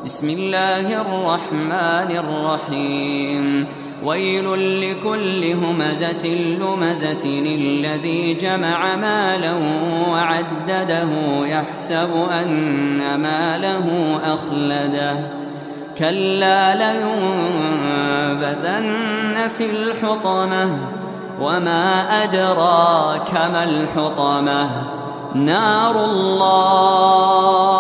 بسم الله الرحمن الرحيم ويل لكل همزة لمزة الذي جمع مالا وعدده يحسب أن ماله أخلده كلا لينبذن في الحطمة وما أدراك ما الحطمة نار الله